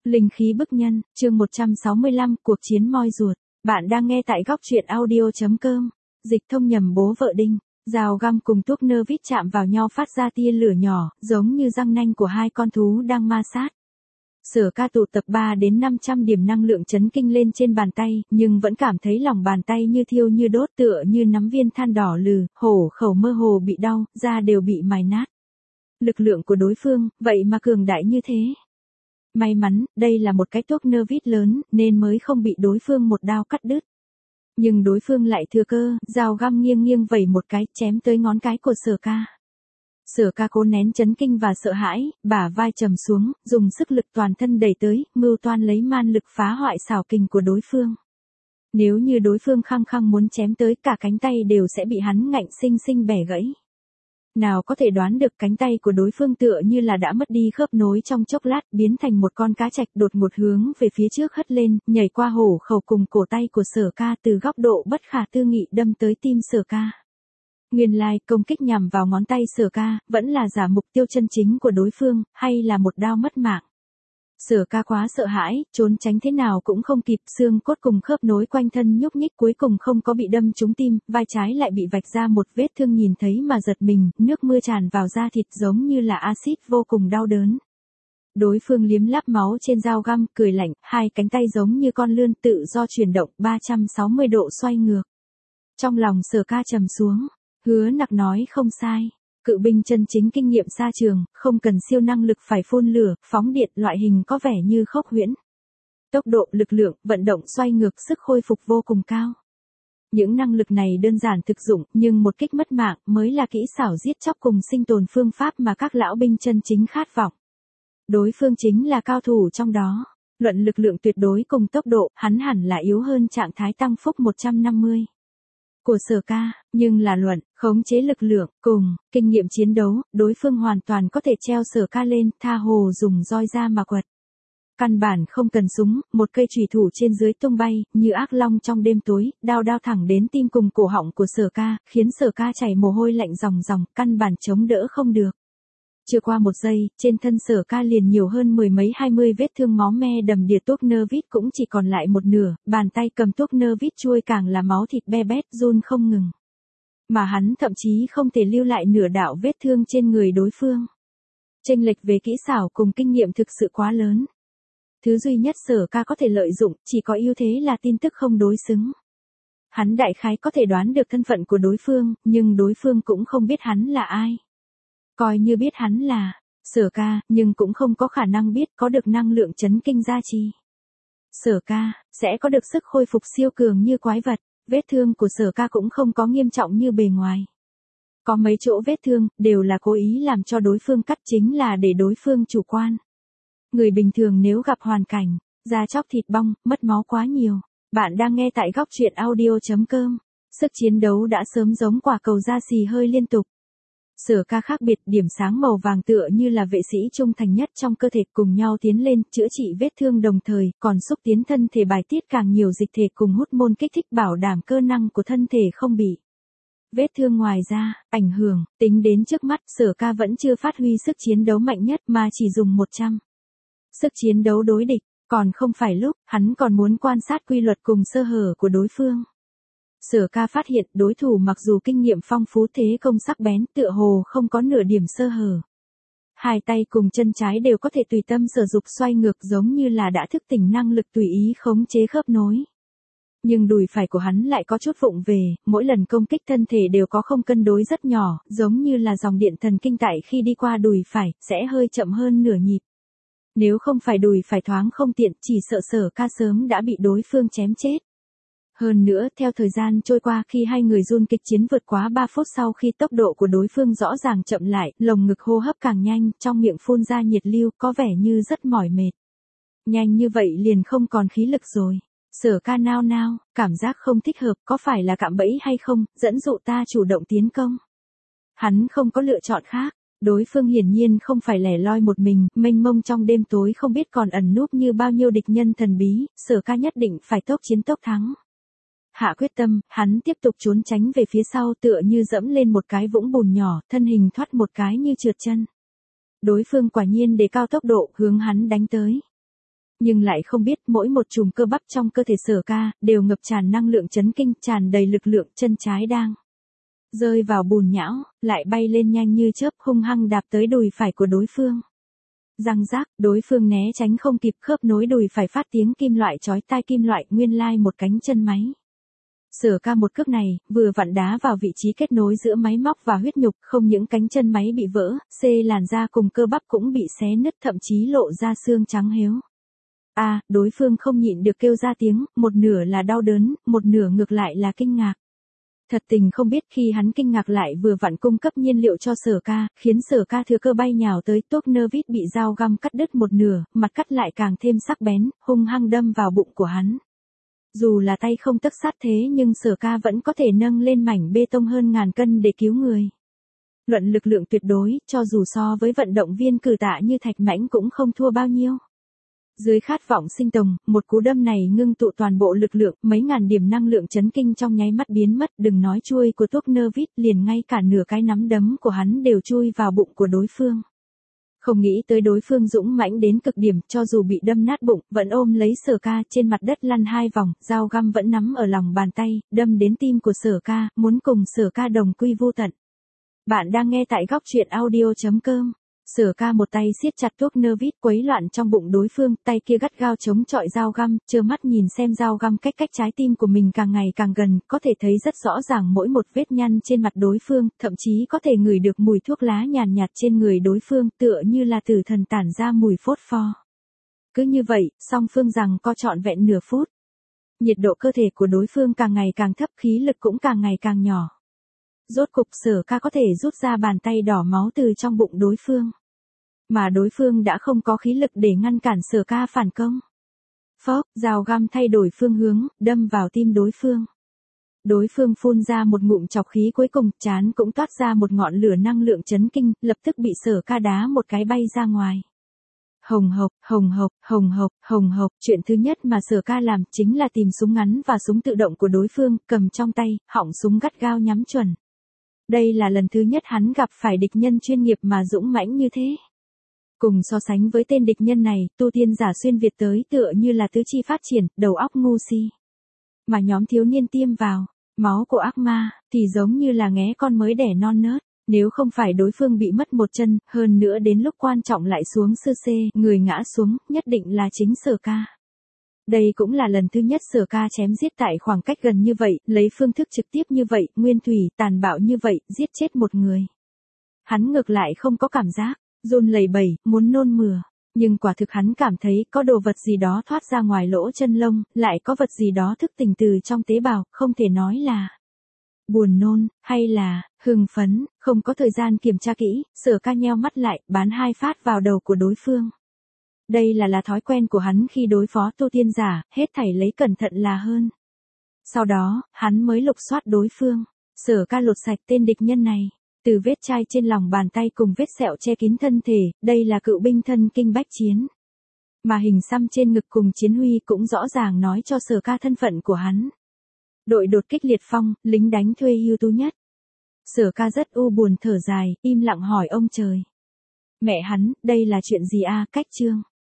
Linh khí bức nhân, chương 165, cuộc chiến moi ruột. Bạn đang nghe tại góc truyện audio.com. Dịch thông nhầm bố vợ Đinh. Dao găm cùng thuốc nơ vít chạm vào nhau phát ra tia lửa nhỏ, giống như răng nanh của hai con thú đang ma sát. Sở Ca tụ tập 3 đến 500 điểm năng lượng chấn kinh lên trên bàn tay, nhưng vẫn cảm thấy lòng bàn tay như thiêu như đốt, tựa như nắm viên than đỏ lừ, hổ khẩu mơ hồ bị đau, da đều bị mài nát. Lực lượng của đối phương, vậy mà cường đại như thế. May mắn, đây là một cái thuốc nơ vít lớn, nên mới không bị đối phương một đao cắt đứt. Nhưng đối phương lại thừa cơ, dao găm nghiêng nghiêng vẩy một cái, chém tới ngón cái của Sở Ca. Sở Ca cố nén chấn kinh và sợ hãi, bả vai trầm xuống, dùng sức lực toàn thân đẩy tới, mưu toan lấy man lực phá hoại xảo kình của đối phương. Nếu như đối phương khăng khăng muốn chém tới, cả cánh tay đều sẽ bị hắn ngạnh sinh sinh bẻ gãy. Nào có thể đoán được cánh tay của đối phương tựa như là đã mất đi khớp nối trong chốc lát, biến thành một con cá trạch đột ngột hướng về phía trước hất lên, nhảy qua hổ khẩu cùng cổ tay của Sở Ca, từ góc độ bất khả tư nghị đâm tới tim Sở Ca. Nguyên lai, công kích nhằm vào ngón tay Sở Ca, vẫn là giả mục tiêu chân chính của đối phương, hay là một đao mất mạng. Sở Ca quá sợ hãi, trốn tránh thế nào cũng không kịp, xương cốt cùng khớp nối quanh thân nhúc nhích, cuối cùng không có bị đâm trúng tim, vai trái lại bị vạch ra một vết thương nhìn thấy mà giật mình, nước mưa tràn vào da thịt giống như là axit, vô cùng đau đớn. Đối phương liếm láp máu trên dao găm, cười lạnh, hai cánh tay giống như con lươn tự do chuyển động 360 độ xoay ngược. Trong lòng Sở Ca trầm xuống, Hứa Nặc nói không sai. Cự binh chân chính kinh nghiệm xa trường, không cần siêu năng lực phải phun lửa, phóng điện, loại hình có vẻ như khốc huyễn. Tốc độ, lực lượng, vận động xoay ngược, sức khôi phục vô cùng cao. Những năng lực này đơn giản thực dụng, nhưng một kích mất mạng mới là kỹ xảo giết chóc cùng sinh tồn phương pháp mà các lão binh chân chính khát vọng. Đối phương chính là cao thủ trong đó. Luận lực lượng tuyệt đối cùng tốc độ, hắn hẳn là yếu hơn trạng thái tăng phúc 150. Của Sở Ca, nhưng là luận, khống chế lực lượng, cùng, kinh nghiệm chiến đấu, đối phương hoàn toàn có thể treo Sở Ca lên, tha hồ dùng roi ra mà quật. Căn bản không cần súng, một cây chùy thủ trên dưới tung bay, như ác long trong đêm tối, đao thẳng đến tim cùng cổ họng của Sở Ca, khiến Sở Ca chảy mồ hôi lạnh ròng ròng, căn bản chống đỡ không được. Chưa qua một giây, trên thân Sở Ca liền nhiều hơn 10 mấy 20 vết thương máu me đầm đìa, thuốc nơ vít cũng chỉ còn lại một nửa, bàn tay cầm thuốc nơ vít chuôi càng là máu thịt be bét, run không ngừng. Mà hắn thậm chí không thể lưu lại nửa đạo vết thương trên người đối phương. Chênh lệch về kỹ xảo cùng kinh nghiệm thực sự quá lớn. Thứ duy nhất Sở Ca có thể lợi dụng, chỉ có ưu thế là tin tức không đối xứng. Hắn đại khái có thể đoán được thân phận của đối phương, nhưng đối phương cũng không biết hắn là ai. Coi như biết hắn là Sở Ca, nhưng cũng không có khả năng biết có được năng lượng chấn kinh gia trì. Sở Ca sẽ có được sức khôi phục siêu cường như quái vật. Vết thương của Sở Ca cũng không có nghiêm trọng như bề ngoài. Có mấy chỗ vết thương đều là cố ý làm cho đối phương cắt, chính là để đối phương chủ quan. Người bình thường nếu gặp hoàn cảnh da chóc thịt bong, mất máu quá nhiều. Bạn đang nghe tại góc truyện audio.com. Sức chiến đấu đã sớm giống quả cầu da xì hơi liên tục. Sở Ca khác biệt, điểm sáng màu vàng tựa như là vệ sĩ trung thành nhất trong cơ thể, cùng nhau tiến lên, chữa trị vết thương đồng thời, còn xúc tiến thân thể bài tiết càng nhiều dịch thể cùng hút môn kích thích, bảo đảm cơ năng của thân thể không bị vết thương ngoài ra ảnh hưởng. Tính đến trước mắt, Sở Ca vẫn chưa phát huy sức chiến đấu mạnh nhất mà chỉ dùng 100 sức chiến đấu đối địch, còn không phải lúc hắn còn muốn quan sát quy luật cùng sơ hở của đối phương. Sở Ca phát hiện đối thủ mặc dù kinh nghiệm phong phú, thế công sắc bén, tựa hồ không có nửa điểm sơ hở. Hai tay cùng chân trái đều có thể tùy tâm sở dục xoay ngược, giống như là đã thức tỉnh năng lực tùy ý khống chế khớp nối. Nhưng đùi phải của hắn lại có chút vụng về, mỗi lần công kích thân thể đều có không cân đối rất nhỏ, giống như là dòng điện thần kinh tại khi đi qua đùi phải, sẽ hơi chậm hơn nửa nhịp. Nếu không phải đùi phải thoáng không tiện, chỉ sợ Sở Ca sớm đã bị đối phương chém chết. Hơn nữa, theo thời gian trôi qua, khi hai người run kịch chiến vượt quá 3 phút sau khi tốc độ của đối phương rõ ràng chậm lại, lồng ngực hô hấp càng nhanh, trong miệng phun ra nhiệt lưu, có vẻ như rất mỏi mệt. Nhanh như vậy liền không còn khí lực rồi. Sở Ca nao nao, cảm giác không thích hợp, có phải là cạm bẫy hay không, dẫn dụ ta chủ động tiến công. Hắn không có lựa chọn khác. Đối phương hiển nhiên không phải lẻ loi một mình, mênh mông trong đêm tối không biết còn ẩn núp như bao nhiêu địch nhân thần bí, Sở Ca nhất định phải tốc chiến tốc thắng. Hạ quyết tâm, hắn tiếp tục trốn tránh về phía sau, tựa như dẫm lên một cái vũng bùn nhỏ, thân hình thoát một cái như trượt chân. Đối phương quả nhiên đề cao tốc độ, hướng hắn đánh tới. Nhưng lại không biết mỗi một chùm cơ bắp trong cơ thể Sở Ca đều ngập tràn năng lượng chấn kinh, tràn đầy lực lượng, chân trái đang rơi vào bùn nhão, lại bay lên nhanh như chớp, hung hăng đạp tới đùi phải của đối phương. Răng rác, đối phương né tránh không kịp, khớp nối đùi phải phát tiếng kim loại chói tai, kim loại nguyên lai một cánh chân máy. Sở Ca một cước này, vừa vặn đá vào vị trí kết nối giữa máy móc và huyết nhục, không những cánh chân máy bị vỡ, làn da cùng cơ bắp cũng bị xé nứt, thậm chí lộ ra xương trắng héo. Đối phương không nhịn được kêu ra tiếng, một nửa là đau đớn, một nửa ngược lại là kinh ngạc. Thật tình không biết khi hắn kinh ngạc lại vừa vặn cung cấp nhiên liệu cho Sở Ca, khiến Sở Ca thừa cơ bay nhào tới, Toknervit bị dao găm cắt đứt một nửa, mặt cắt lại càng thêm sắc bén, hung hăng đâm vào bụng của hắn. Dù là tay không tấc sắt thế nhưng Sở Ca vẫn có thể nâng lên mảnh bê tông hơn ngàn cân để cứu người. Luận lực lượng tuyệt đối, cho dù so với vận động viên cử tạ như Thạch Mãnh cũng không thua bao nhiêu. Dưới khát vọng sinh tồn, một cú đâm này ngưng tụ toàn bộ lực lượng, mấy ngàn điểm năng lượng chấn kinh trong nháy mắt biến mất, đừng nói chuôi của Toknervit, liền ngay cả nửa cái nắm đấm của hắn đều chui vào bụng của đối phương. Không nghĩ tới đối phương dũng mãnh đến cực điểm, cho dù bị đâm nát bụng, vẫn ôm lấy Sở Ca trên mặt đất lăn 2 vòng, dao găm vẫn nắm ở lòng bàn tay, đâm đến tim của Sở Ca, muốn cùng Sở Ca đồng quy vô tận. Bạn đang nghe tại góc truyện audio.com. Sở Ca một tay siết chặt Toknervit, quấy loạn trong bụng đối phương, tay kia gắt gao chống chọi dao găm, trơ mắt nhìn xem dao găm cách trái tim của mình càng ngày càng gần, có thể thấy rất rõ ràng mỗi một vết nhăn trên mặt đối phương, thậm chí có thể ngửi được mùi thuốc lá nhàn nhạt trên người đối phương, tựa như là tử thần tản ra mùi phốt pho. Cứ như vậy, song phương rằng co trọn vẹn nửa phút. Nhiệt độ cơ thể của đối phương càng ngày càng thấp, khí lực cũng càng ngày càng nhỏ. Rốt cục Sở Ca có thể rút ra bàn tay đỏ máu từ trong bụng đối phương. Mà đối phương đã không có khí lực để ngăn cản Sở Ca phản công. Phốc, dao găm thay đổi phương hướng, đâm vào tim đối phương. Đối phương phun ra một ngụm trọc khí, cuối cùng, trán cũng toát ra một ngọn lửa năng lượng chấn kinh, lập tức bị Sở Ca đá một cái bay ra ngoài. Hồng hộc, hồng hộc, hồng hộc, hồng hộc, chuyện thứ nhất mà Sở Ca làm chính là tìm súng ngắn và súng tự động của đối phương, cầm trong tay, họng súng gắt gao nhắm chuẩn. Đây là lần thứ nhất hắn gặp phải địch nhân chuyên nghiệp mà dũng mãnh như thế. Cùng so sánh với tên địch nhân này, tu tiên giả xuyên Việt tới tựa như là tứ chi phát triển, đầu óc ngu si. Mà nhóm thiếu niên tiêm vào, máu của ác ma, thì giống như là nghé con mới đẻ non nớt. Nếu không phải đối phương bị mất một chân, hơn nữa đến lúc quan trọng lại xuống sơ xê, người ngã xuống, nhất định là chính Sở Ca. Đây cũng là lần thứ nhất Sở Ca chém giết tại khoảng cách gần như vậy, lấy phương thức trực tiếp như vậy, nguyên thủy, tàn bạo như vậy, giết chết một người. Hắn ngược lại không có cảm giác, run lẩy bẩy, muốn nôn mửa. Nhưng quả thực hắn cảm thấy có đồ vật gì đó thoát ra ngoài lỗ chân lông, lại có vật gì đó thức tỉnh từ trong tế bào, không thể nói là buồn nôn, hay là hưng phấn, không có thời gian kiểm tra kỹ, Sở Ca nheo mắt lại, bắn 2 phát vào đầu của đối phương. Đây là thói quen của hắn khi đối phó tu tiên giả, hết thảy lấy cẩn thận là hơn. Sau đó, hắn mới lục soát đối phương. Sở Ca lột sạch tên địch nhân này. Từ vết chai trên lòng bàn tay cùng vết sẹo che kín thân thể, đây là cựu binh thân kinh bách chiến. Mà hình xăm trên ngực cùng chiến huy cũng rõ ràng nói cho Sở Ca thân phận của hắn. Đội đột kích liệt phong, lính đánh thuê ưu tú nhất. Sở Ca rất u buồn thở dài, im lặng hỏi ông trời. Mẹ hắn, đây là chuyện gì cách chương?